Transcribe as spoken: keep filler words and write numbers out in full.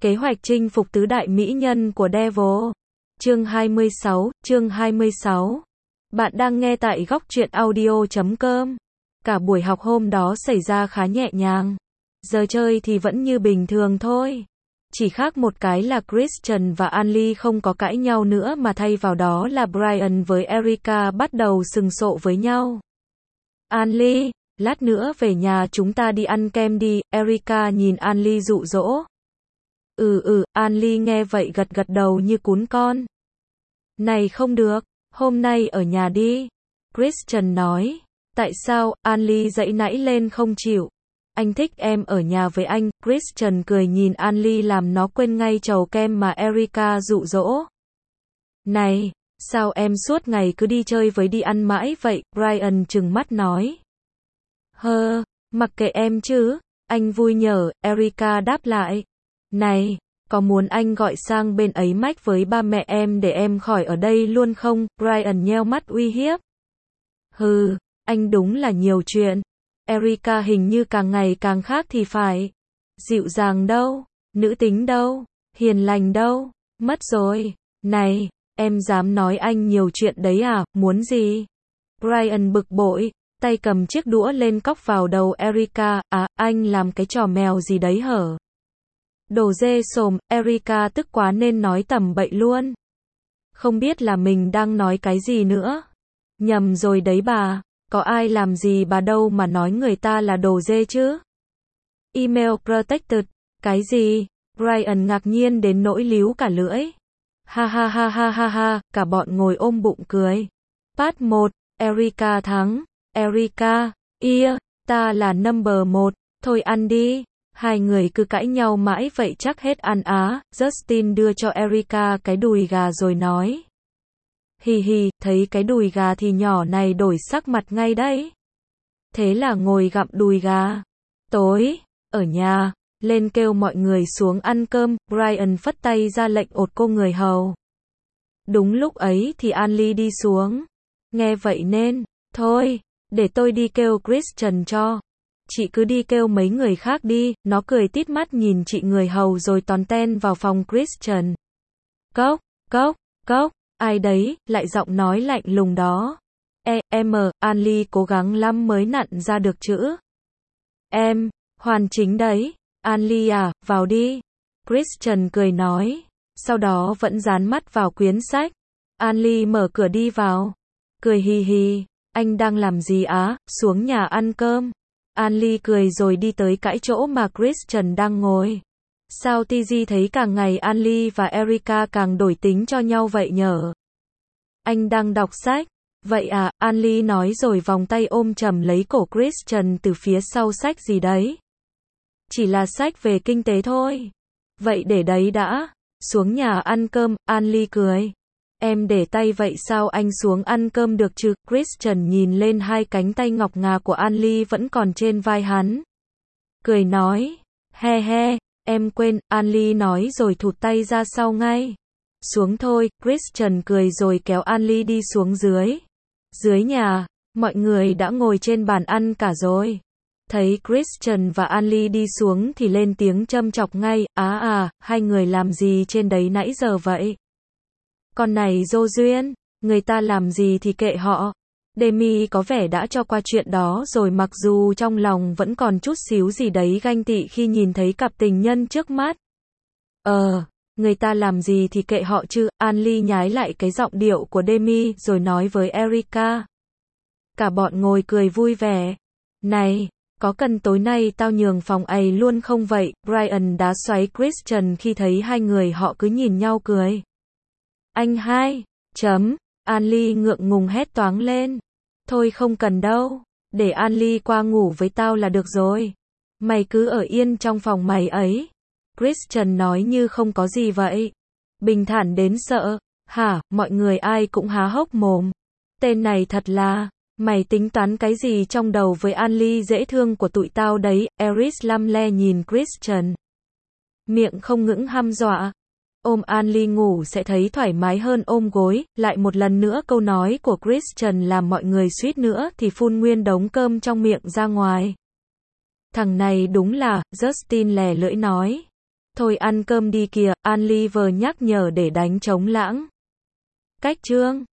Kế hoạch chinh phục tứ đại mỹ nhân của Devil. Chương hai mươi sáu, chương hai mươi sáu. Bạn đang nghe tại góc truyện audio chấm com. Cả buổi học hôm đó xảy ra khá nhẹ nhàng. Giờ chơi thì vẫn như bình thường thôi. Chỉ khác một cái là Christian và Anly không có cãi nhau nữa mà thay vào đó là Brian với Erica bắt đầu sừng sộ với nhau. Anly, lát nữa về nhà chúng ta đi ăn kem đi, Erica nhìn Anly dụ dỗ. Ừ ừ, Anly nghe vậy gật gật đầu như cún con. Này không được, hôm nay ở nhà đi. Christian nói. Tại sao? Anly dãy nãy lên không chịu. Anh thích em ở nhà với anh. Christian cười nhìn Anly làm nó quên ngay chầu kem mà Erica dụ dỗ. Này, sao em suốt ngày cứ đi chơi với đi ăn mãi vậy? Brian trừng mắt nói. Hơ, mặc kệ em chứ. Anh vui nhở, Erica đáp lại. Này, có muốn anh gọi sang bên ấy mách với ba mẹ em để em khỏi ở đây luôn không? Brian nheo mắt uy hiếp. Hừ, anh đúng là nhiều chuyện. Erica hình như càng ngày càng khác thì phải. Dịu dàng đâu, nữ tính đâu, hiền lành đâu, mất rồi. Này, em dám nói anh nhiều chuyện đấy à, muốn gì? Brian bực bội, tay cầm chiếc đũa lên cóc vào đầu Erica. À, anh làm cái trò mèo gì đấy hở? Đồ dê sồm, Erica tức quá nên nói tầm bậy luôn. Không biết là mình đang nói cái gì nữa. Nhầm rồi đấy bà, có ai làm gì bà đâu mà nói người ta là đồ dê chứ. Email protected, cái gì? Brian ngạc nhiên đến nỗi líu cả lưỡi. Ha ha ha ha ha ha, cả bọn ngồi ôm bụng cười. Part một, Erica thắng. Erica, ia, ta là number một, thôi ăn đi. Hai người cứ cãi nhau mãi vậy chắc hết ăn á. Justin đưa cho Erica cái đùi gà rồi nói. Hì hì, thấy cái đùi gà thì nhỏ này đổi sắc mặt ngay đấy. Thế là ngồi gặm đùi gà. Tối, ở nhà, lên kêu mọi người xuống ăn cơm. Brian phất tay ra lệnh ột cô người hầu. Đúng lúc ấy thì Anly đi xuống. Nghe vậy nên, thôi, để tôi đi kêu Christian cho. Chị cứ đi kêu mấy người khác đi. Nó cười tít mắt nhìn chị người hầu rồi tòn ten vào phòng Christian. Cốc, cốc, cốc, ai đấy, lại giọng nói lạnh lùng đó. E, em, Anly cố gắng lắm mới nặn ra được chữ. Em, hoàn chính đấy. Anly à, vào đi. Christian cười nói. Sau đó vẫn dán mắt vào quyển sách. Anly mở cửa đi vào. Cười hì hì. Anh đang làm gì á? Xuống nhà ăn cơm. Anly cười rồi đi tới cãi chỗ mà Christian đang ngồi. Sao Tz thấy càng ngày Anly và Erica càng đổi tính cho nhau vậy nhở? Anh đang đọc sách. Vậy à, Anly nói rồi vòng tay ôm chầm lấy cổ Christian từ phía sau. Sách gì đấy? Chỉ là sách về kinh tế thôi. Vậy để đấy đã. Xuống nhà ăn cơm, Anly cười. Em để tay vậy sao anh xuống ăn cơm được chứ? Christian nhìn lên hai cánh tay ngọc ngà của Anly vẫn còn trên vai hắn. Cười nói. He he, em quên, Anly nói rồi thụt tay ra sau ngay. Xuống thôi, Christian cười rồi kéo Anly đi xuống dưới. Dưới nhà, mọi người đã ngồi trên bàn ăn cả rồi. Thấy Christian và Anly đi xuống thì lên tiếng châm chọc ngay. Á à, hai người làm gì trên đấy nãy giờ vậy? Con này dô duyên, người ta làm gì thì kệ họ. Demi có vẻ đã cho qua chuyện đó rồi mặc dù trong lòng vẫn còn chút xíu gì đấy ganh tị khi nhìn thấy cặp tình nhân trước mắt. Ờ, người ta làm gì thì kệ họ chứ. Anly nhái lại cái giọng điệu của Demi rồi nói với Erica. Cả bọn ngồi cười vui vẻ. Này, có cần tối nay tao nhường phòng ấy luôn không vậy? Brian đá xoáy Christian khi thấy hai người họ cứ nhìn nhau cười. Anh hai, chấm, Anly ngượng ngùng hét toáng lên. Thôi không cần đâu, để Anly qua ngủ với tao là được rồi. Mày cứ ở yên trong phòng mày ấy. Christian nói như không có gì vậy. Bình thản đến sợ. Hả, mọi người ai cũng há hốc mồm. Tên này thật là, mày tính toán cái gì trong đầu với Anly dễ thương của tụi tao đấy? Eris lăm le nhìn Christian. Miệng không ngững hăm dọa. Ôm Anly ngủ sẽ thấy thoải mái hơn ôm gối. Lại một lần nữa câu nói của Christian làm mọi người suýt nữa thì phun nguyên đống cơm trong miệng ra ngoài. Thằng này đúng là, Justin lè lưỡi nói. Thôi ăn cơm đi kìa, Oliver nhắc nhở để đánh trống lãng. Cách chương